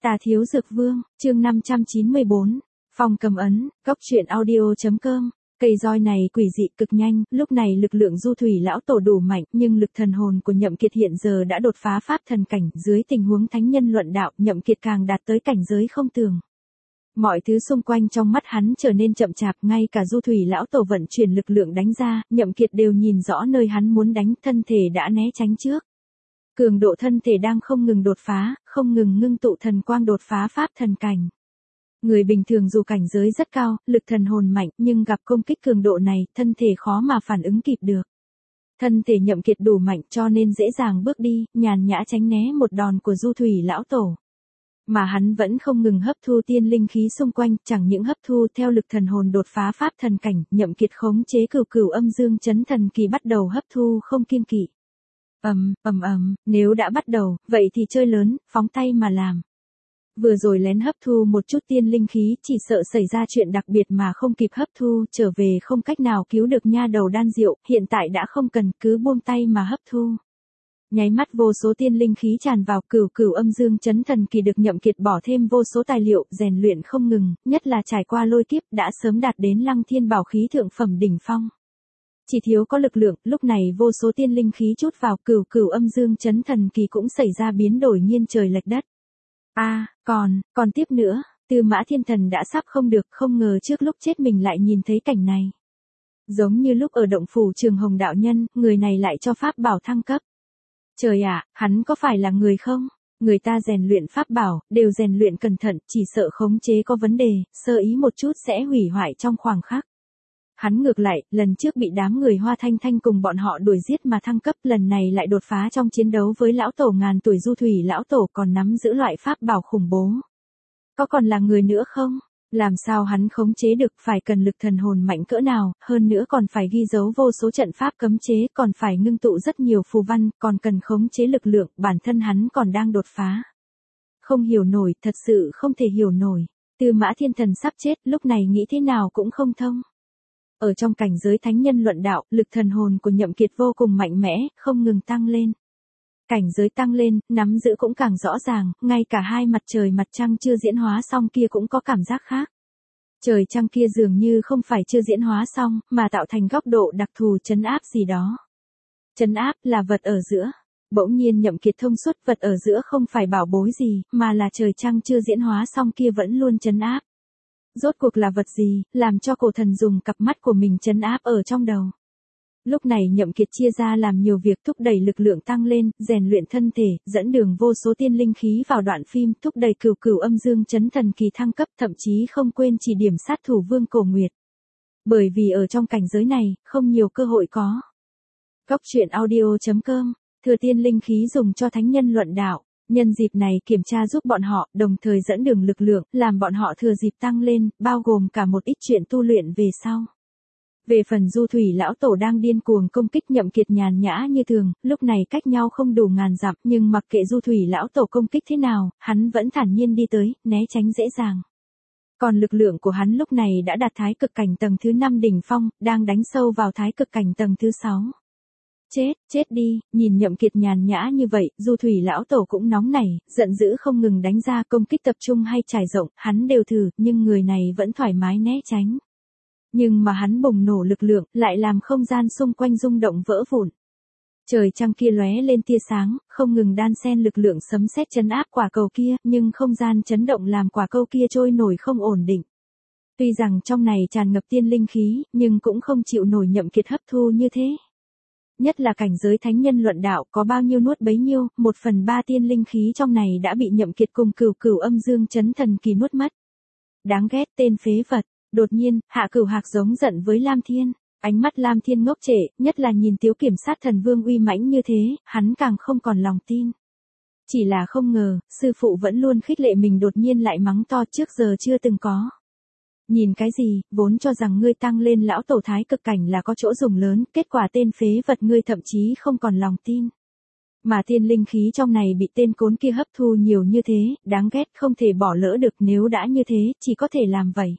Tà Thiếu Dược Vương, chương 594, Phong Cầm Ấn, Cốc truyện audio.com. Cây roi này quỷ dị cực nhanh, lúc này lực lượng du thủy lão tổ đủ mạnh, nhưng lực thần hồn của Nhậm Kiệt hiện giờ đã đột phá pháp thần cảnh, dưới tình huống thánh nhân luận đạo, Nhậm Kiệt càng đạt tới cảnh giới không tưởng. Mọi thứ xung quanh trong mắt hắn trở nên chậm chạp, ngay cả du thủy lão tổ vận chuyển lực lượng đánh ra, Nhậm Kiệt đều nhìn rõ nơi hắn muốn đánh, thân thể đã né tránh trước. Cường độ thân thể đang không ngừng đột phá, không ngừng ngưng tụ thần quang đột phá pháp thần cảnh. Người bình thường dù cảnh giới rất cao, lực thần hồn mạnh, nhưng gặp công kích cường độ này, thân thể khó mà phản ứng kịp được. Thân thể Nhậm Kiệt đủ mạnh cho nên dễ dàng bước đi, nhàn nhã tránh né một đòn của du thủy lão tổ. Mà hắn vẫn không ngừng hấp thu tiên linh khí xung quanh, chẳng những hấp thu theo lực thần hồn đột phá pháp thần cảnh, Nhậm Kiệt khống chế cửu âm dương chấn thần kỳ bắt đầu hấp thu không kiêng kỵ. Nếu đã bắt đầu, vậy thì chơi lớn, phóng tay mà làm. Vừa rồi lén hấp thu một chút tiên linh khí, chỉ sợ xảy ra chuyện đặc biệt mà không kịp hấp thu, trở về không cách nào cứu được nha đầu đan diệu, hiện tại đã không cần, cứ buông tay mà hấp thu. Nháy mắt vô số tiên linh khí tràn vào, cửu âm dương chấn thần kỳ được Nhậm Kiệt bỏ thêm vô số tài liệu, rèn luyện không ngừng, nhất là trải qua lôi kiếp, đã sớm đạt đến Lăng Thiên bảo khí thượng phẩm đỉnh phong. Chỉ thiếu có lực lượng, lúc này vô số tiên linh khí chút vào, cửu âm dương chấn thần kỳ cũng xảy ra biến đổi nghiêng trời lệch đất. Còn tiếp nữa, Tư Mã Thiên Thần đã sắp không được, không ngờ trước lúc chết mình lại nhìn thấy cảnh này. Giống như lúc ở động phủ Trường Hồng đạo nhân, người này lại cho pháp bảo thăng cấp. Trời ạ, hắn có phải là người không? Người ta rèn luyện pháp bảo, đều rèn luyện cẩn thận, chỉ sợ khống chế có vấn đề, sơ ý một chút sẽ hủy hoại trong khoảnh khắc. Hắn ngược lại, lần trước bị đám người Hoa Thanh Thanh cùng bọn họ đuổi giết mà thăng cấp, lần này lại đột phá trong chiến đấu với lão tổ ngàn tuổi du thủy lão tổ, còn nắm giữ loại pháp bảo khủng bố. Có còn là người nữa không? Làm sao hắn khống chế được, phải cần lực thần hồn mạnh cỡ nào, hơn nữa còn phải ghi dấu vô số trận pháp cấm chế, còn phải ngưng tụ rất nhiều phù văn, còn cần khống chế lực lượng, bản thân hắn còn đang đột phá. Không hiểu nổi, thật sự không thể hiểu nổi. Tư Mã Thiên Thần sắp chết, lúc này nghĩ thế nào cũng không thông. Ở trong cảnh giới thánh nhân luận đạo, lực thần hồn của Nhậm Kiệt vô cùng mạnh mẽ, không ngừng tăng lên. Cảnh giới tăng lên, nắm giữ cũng càng rõ ràng, ngay cả hai mặt trời mặt trăng chưa diễn hóa xong kia cũng có cảm giác khác. Trời trăng kia dường như không phải chưa diễn hóa xong, mà tạo thành góc độ đặc thù trấn áp gì đó. Trấn áp là vật ở giữa. Bỗng nhiên Nhậm Kiệt thông suốt, vật ở giữa không phải bảo bối gì, mà là trời trăng chưa diễn hóa xong kia vẫn luôn trấn áp. Rốt cuộc là vật gì, làm cho cổ thần dùng cặp mắt của mình trấn áp ở trong đầu. Lúc này Nhậm Kiệt chia ra làm nhiều việc, thúc đẩy lực lượng tăng lên, rèn luyện thân thể, dẫn đường vô số tiên linh khí vào đoạn phim, thúc đẩy cửu âm dương chấn thần kỳ thăng cấp, thậm chí không quên chỉ điểm sát thủ Vương Cổ Nguyệt. Bởi vì ở trong cảnh giới này, không nhiều cơ hội có. Cốc truyện audio.com, thừa tiên linh khí dùng cho thánh nhân luận đạo. Nhân dịp này kiểm tra giúp bọn họ, đồng thời dẫn đường lực lượng, làm bọn họ thừa dịp tăng lên, bao gồm cả một ít chuyện tu luyện về sau. Về phần du thủy lão tổ đang điên cuồng công kích Nhậm Kiệt nhàn nhã như thường, lúc này cách nhau không đủ ngàn dặm, nhưng mặc kệ du thủy lão tổ công kích thế nào, hắn vẫn thản nhiên đi tới, né tránh dễ dàng. Còn lực lượng của hắn lúc này đã đạt thái cực cảnh tầng thứ 5 đỉnh phong, đang đánh sâu vào thái cực cảnh tầng thứ 6. Chết đi, nhìn Nhậm Kiệt nhàn nhã như vậy, du thủy lão tổ cũng nóng nảy, giận dữ không ngừng đánh ra công kích tập trung hay trải rộng, hắn đều thử, nhưng người này vẫn thoải mái né tránh. Nhưng mà hắn bùng nổ lực lượng, lại làm không gian xung quanh rung động vỡ vụn. Trời trăng kia lóe lên tia sáng, không ngừng đan xen lực lượng sấm sét chấn áp quả cầu kia, nhưng không gian chấn động làm quả cầu kia trôi nổi không ổn định. Tuy rằng trong này tràn ngập tiên linh khí, nhưng cũng không chịu nổi Nhậm Kiệt hấp thu như thế. Nhất là cảnh giới thánh nhân luận đạo, có bao nhiêu nuốt bấy nhiêu, 1/3 tiên linh khí trong này đã bị Nhậm Kiệt cùng cửu âm dương chấn thần kỳ nuốt mất. Đáng ghét, tên phế vật. Đột nhiên, Hạ Cửu Hạc giống giận với Lam Thiên, ánh mắt Lam Thiên ngốc trệ, nhất là nhìn Tiếu Kiểm Sát Thần Vương uy mãnh như thế, hắn càng không còn lòng tin. Chỉ là không ngờ, sư phụ vẫn luôn khích lệ mình đột nhiên lại mắng to, trước giờ chưa từng có. Nhìn cái gì, vốn cho rằng ngươi tăng lên lão tổ thái cực cảnh là có chỗ dùng lớn, kết quả tên phế vật ngươi thậm chí không còn lòng tin. Mà tiên linh khí trong này bị tên cốn kia hấp thu nhiều như thế, đáng ghét, không thể bỏ lỡ được, nếu đã như thế, chỉ có thể làm vậy.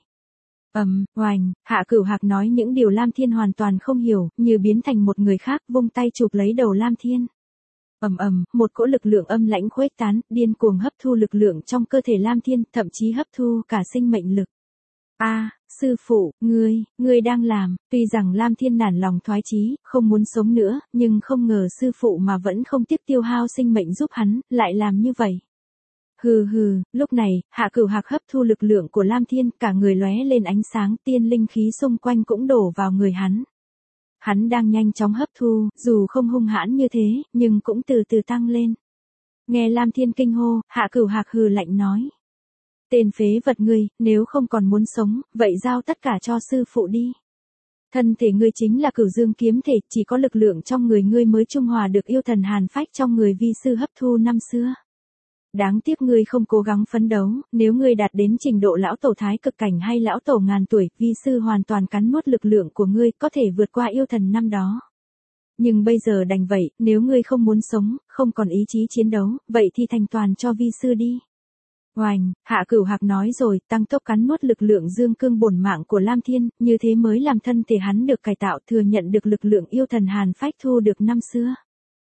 Oành, Hạ Cửu Hạc nói những điều Lam Thiên hoàn toàn không hiểu, như biến thành một người khác, vung tay chụp lấy đầu Lam Thiên. Một cỗ lực lượng âm lãnh khuếch tán, điên cuồng hấp thu lực lượng trong cơ thể Lam Thiên, thậm chí hấp thu cả sinh mệnh lực. Sư phụ, ngươi đang làm, tuy rằng Lam Thiên nản lòng thoái chí, không muốn sống nữa, nhưng không ngờ sư phụ mà vẫn không tiếc tiêu hao sinh mệnh giúp hắn, lại làm như vậy. Hừ, lúc này, Hạ Cửu Hạc hấp thu lực lượng của Lam Thiên, cả người lóe lên ánh sáng, tiên linh khí xung quanh cũng đổ vào người hắn. Hắn đang nhanh chóng hấp thu, dù không hung hãn như thế, nhưng cũng từ từ tăng lên. Nghe Lam Thiên kinh hô, Hạ Cửu Hạc hừ lạnh nói. Tên phế vật ngươi, nếu không còn muốn sống, vậy giao tất cả cho sư phụ đi. Thân thể ngươi chính là Cửu Dương kiếm thể, chỉ có lực lượng trong người ngươi mới trung hòa được yêu thần hàn phách trong người vi sư hấp thu năm xưa. Đáng tiếc ngươi không cố gắng phấn đấu, nếu ngươi đạt đến trình độ lão tổ thái cực cảnh hay lão tổ ngàn tuổi, vi sư hoàn toàn cắn nuốt lực lượng của ngươi, có thể vượt qua yêu thần năm đó. Nhưng bây giờ đành vậy, nếu ngươi không muốn sống, không còn ý chí chiến đấu, vậy thì thành toàn cho vi sư đi. Oành, Hạ Cửu Hạc nói rồi, tăng tốc cắn nuốt lực lượng dương cương bổn mạng của Lam Thiên, như thế mới làm thân thể hắn được cải tạo, thừa nhận được lực lượng yêu thần hàn phách thu được năm xưa.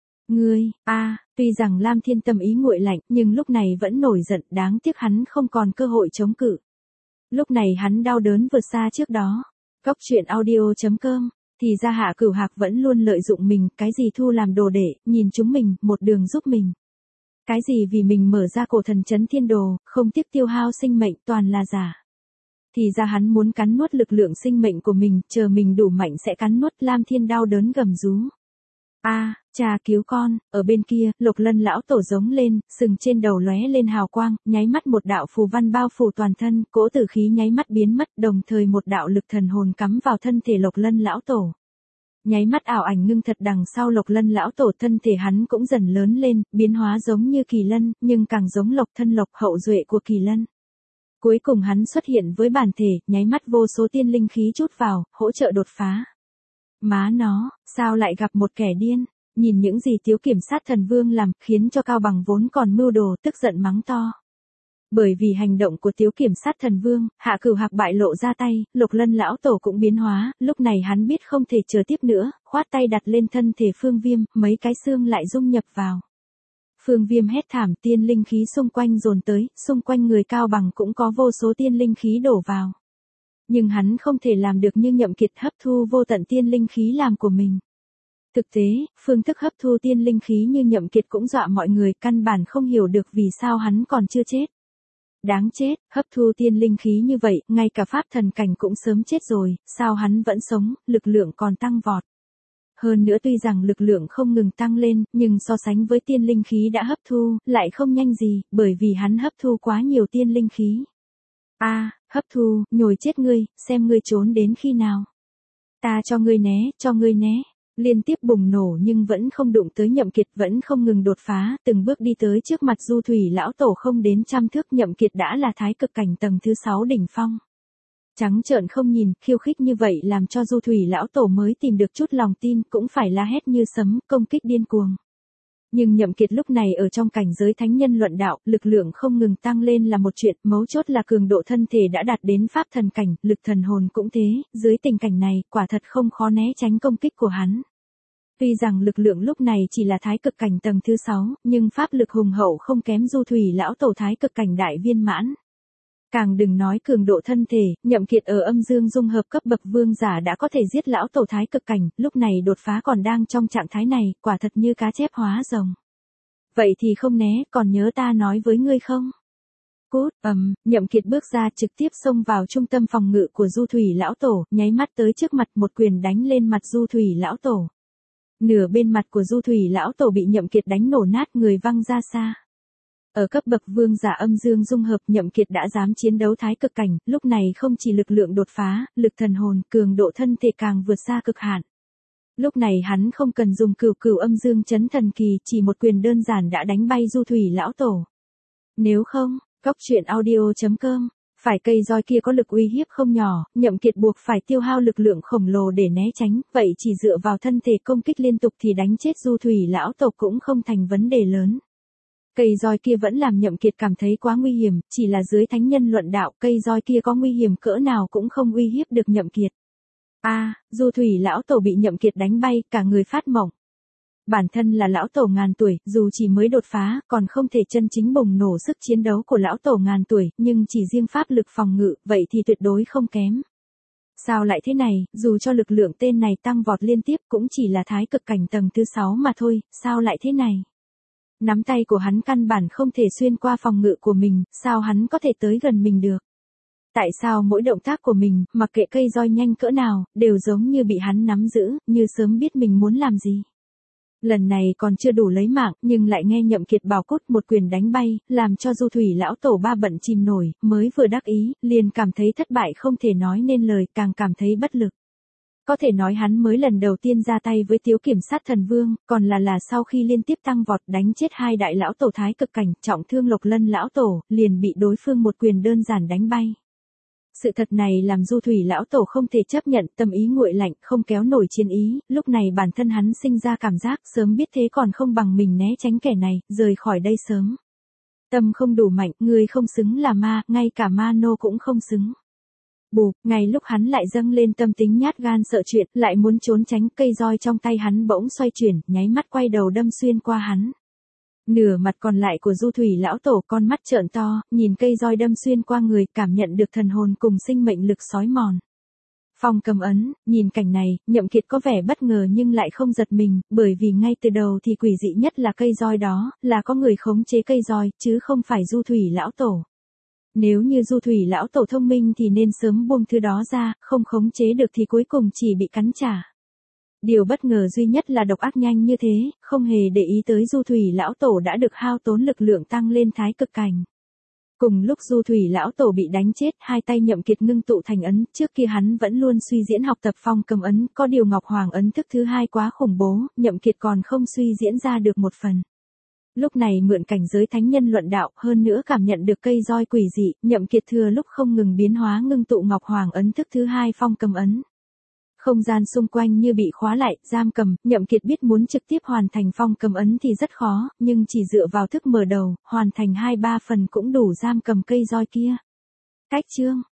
Tuy rằng Lam Thiên tâm ý nguội lạnh, nhưng lúc này vẫn nổi giận, đáng tiếc hắn không còn cơ hội chống cự. Lúc này hắn đau đớn vượt xa trước đó. Góc truyện audio.com, thì ra Hạ Cửu Hạc vẫn luôn lợi dụng mình, cái gì thu làm đồ đệ, nhìn chúng mình, một đường giúp mình. Cái gì vì mình mở ra cổ thần chấn thiên đồ, không tiếc tiêu hao sinh mệnh, toàn là giả. Thì ra hắn muốn cắn nuốt lực lượng sinh mệnh của mình, chờ mình đủ mạnh sẽ cắn nuốt. Lam Thiên đau đớn gầm rú. Cha cứu con, ở bên kia, Lục Lân lão tổ giống lên, sừng trên đầu lóe lên hào quang, nháy mắt một đạo phù văn bao phủ toàn thân, cỗ tử khí nháy mắt biến mất, đồng thời một đạo lực thần hồn cắm vào thân thể Lục Lân lão tổ. Nháy mắt ảo ảnh ngưng thật đằng sau Lục Lân lão tổ, thân thể hắn cũng dần lớn lên, biến hóa giống như kỳ lân, nhưng càng giống Lộc thân Lộc, hậu duệ của kỳ lân. Cuối cùng hắn xuất hiện với bản thể, nháy mắt vô số tiên linh khí trút vào, hỗ trợ đột phá. Má nó, sao lại gặp một kẻ điên? Nhìn những gì Tiếu Kiểm Sát Thần Vương làm, khiến cho Cao Bằng vốn còn mưu đồ, tức giận mắng to. Bởi vì hành động của Tiếu Kiểm Sát Thần Vương, Hạ Cửu Hạc bại lộ ra tay, Lục Lân lão tổ cũng biến hóa, lúc này hắn biết không thể chờ tiếp nữa, khoát tay đặt lên thân thể Phương Viêm, mấy cái xương lại dung nhập vào. Phương Viêm hét thảm, tiên linh khí xung quanh dồn tới, xung quanh người Cao Bằng cũng có vô số tiên linh khí đổ vào. Nhưng hắn không thể làm được như Nhậm Kiệt hấp thu vô tận tiên linh khí làm của mình. Thực tế, phương thức hấp thu tiên linh khí như Nhậm Kiệt cũng dọa mọi người, căn bản không hiểu được vì sao hắn còn chưa chết. Đáng chết, hấp thu tiên linh khí như vậy, ngay cả pháp thần cảnh cũng sớm chết rồi, sao hắn vẫn sống, lực lượng còn tăng vọt. Hơn nữa tuy rằng lực lượng không ngừng tăng lên, nhưng so sánh với tiên linh khí đã hấp thu, lại không nhanh gì, bởi vì hắn hấp thu quá nhiều tiên linh khí. Hấp thu, nhồi chết ngươi, xem ngươi trốn đến khi nào. Ta cho ngươi né. Liên tiếp bùng nổ nhưng vẫn không đụng tới Nhậm Kiệt, vẫn không ngừng đột phá, từng bước đi tới trước mặt Du Thủy lão tổ không đến trăm thước. Nhậm Kiệt đã là thái cực cảnh tầng thứ 6 đỉnh phong. Trắng trợn không nhìn, khiêu khích như vậy làm cho Du Thủy lão tổ mới tìm được chút lòng tin, cũng phải la hét như sấm, công kích điên cuồng. Nhưng Nhậm Kiệt lúc này ở trong cảnh giới thánh nhân luận đạo, lực lượng không ngừng tăng lên là một chuyện, mấu chốt là cường độ thân thể đã đạt đến pháp thần cảnh, lực thần hồn cũng thế, dưới tình cảnh này, quả thật không khó né tránh công kích của hắn. Tuy rằng lực lượng lúc này chỉ là thái cực cảnh tầng thứ 6, nhưng pháp lực hùng hậu không kém Du Thủy lão tổ thái cực cảnh đại viên mãn. Càng đừng nói cường độ thân thể, Nhậm Kiệt ở âm dương dung hợp cấp bậc vương giả đã có thể giết lão tổ thái cực cảnh, lúc này đột phá còn đang trong trạng thái này, quả thật như cá chép hóa rồng. Vậy thì không né, còn nhớ ta nói với ngươi không? Cút, Nhậm Kiệt bước ra trực tiếp xông vào trung tâm phòng ngự của Du Thủy lão tổ, nháy mắt tới trước mặt, một quyền đánh lên mặt Du Thủy lão tổ. Nửa bên mặt của Du Thủy lão tổ bị Nhậm Kiệt đánh nổ nát, người văng ra xa. Ở cấp bậc vương giả âm dương dung hợp, Nhậm Kiệt đã dám chiến đấu thái cực cảnh, lúc này không chỉ lực lượng đột phá, lực thần hồn, cường độ thân thể càng vượt xa cực hạn. Lúc này hắn không cần dùng cửu âm dương chấn thần kỳ, chỉ một quyền đơn giản đã đánh bay Du Thủy lão tổ. Nếu không, góc truyện audio.com, phải cây roi kia có lực uy hiếp không nhỏ, Nhậm Kiệt buộc phải tiêu hao lực lượng khổng lồ để né tránh, vậy chỉ dựa vào thân thể công kích liên tục thì đánh chết Du Thủy lão tổ cũng không thành vấn đề lớn. Cây roi kia vẫn làm Nhậm Kiệt cảm thấy quá nguy hiểm, chỉ là dưới thánh nhân luận đạo, cây roi kia có nguy hiểm cỡ nào cũng không uy hiếp được Nhậm Kiệt. Du Thủy lão tổ bị Nhậm Kiệt đánh bay, cả người phát mộng. Bản thân là lão tổ ngàn tuổi, dù chỉ mới đột phá, còn không thể chân chính bùng nổ sức chiến đấu của lão tổ ngàn tuổi, nhưng chỉ riêng pháp lực phòng ngự, vậy thì tuyệt đối không kém. Sao lại thế này, dù cho lực lượng tên này tăng vọt liên tiếp cũng chỉ là thái cực cảnh tầng thứ 6 mà thôi, sao lại thế này? Nắm tay của hắn căn bản không thể xuyên qua phòng ngự của mình, sao hắn có thể tới gần mình được? Tại sao mỗi động tác của mình, mặc kệ cây roi nhanh cỡ nào, đều giống như bị hắn nắm giữ, như sớm biết mình muốn làm gì? Lần này còn chưa đủ lấy mạng, nhưng lại nghe Nhậm Kiệt bảo cốt một quyền đánh bay, làm cho Du Thủy lão tổ ba bận chìm nổi, mới vừa đắc ý, liền cảm thấy thất bại không thể nói nên lời, càng cảm thấy bất lực. Có thể nói hắn mới lần đầu tiên ra tay với Tiếu Kiểm Sát Thần Vương, còn là sau khi liên tiếp tăng vọt đánh chết hai đại lão tổ thái cực cảnh, trọng thương Lộc Lân lão tổ, liền bị đối phương một quyền đơn giản đánh bay. Sự thật này làm Du Thủy lão tổ không thể chấp nhận, tâm ý nguội lạnh, không kéo nổi chiến ý, lúc này bản thân hắn sinh ra cảm giác sớm biết thế còn không bằng mình né tránh kẻ này, rời khỏi đây sớm. Tâm không đủ mạnh, người không xứng là ma, ngay cả ma nô cũng không xứng. Bù, ngay lúc hắn lại dâng lên tâm tính nhát gan sợ chuyện, lại muốn trốn tránh, cây roi trong tay hắn bỗng xoay chuyển, nháy mắt quay đầu đâm xuyên qua hắn. Nửa mặt còn lại của Du Thủy lão tổ con mắt trợn to, nhìn cây roi đâm xuyên qua người, cảm nhận được thần hồn cùng sinh mệnh lực xói mòn. Phong cầm ấn, nhìn cảnh này, Nhậm Kiệt có vẻ bất ngờ nhưng lại không giật mình, bởi vì ngay từ đầu thì quỷ dị nhất là cây roi đó, là có người khống chế cây roi, chứ không phải Du Thủy lão tổ. Nếu như Du Thủy lão tổ thông minh thì nên sớm buông thứ đó ra, không khống chế được thì cuối cùng chỉ bị cắn trả. Điều bất ngờ duy nhất là độc ác nhanh như thế, không hề để ý tới Du Thủy lão tổ đã được hao tốn lực lượng tăng lên thái cực cảnh. Cùng lúc Du Thủy lão tổ bị đánh chết, hai tay Nhậm Kiệt ngưng tụ thành ấn, trước kia hắn vẫn luôn suy diễn học tập phong cầm ấn, có điều Ngọc Hoàng ấn thức thứ hai quá khủng bố, Nhậm Kiệt còn không suy diễn ra được một phần. Lúc này mượn cảnh giới thánh nhân luận đạo, hơn nữa cảm nhận được cây roi quỷ dị, Nhậm Kiệt thừa lúc không ngừng biến hóa ngưng tụ Ngọc Hoàng ấn thức thứ hai phong cầm ấn. Không gian xung quanh như bị khóa lại, giam cầm, Nhậm Kiệt biết muốn trực tiếp hoàn thành phong cầm ấn thì rất khó, nhưng chỉ dựa vào thức mở đầu, hoàn thành 2-3 phần cũng đủ giam cầm cây roi kia. Cách chương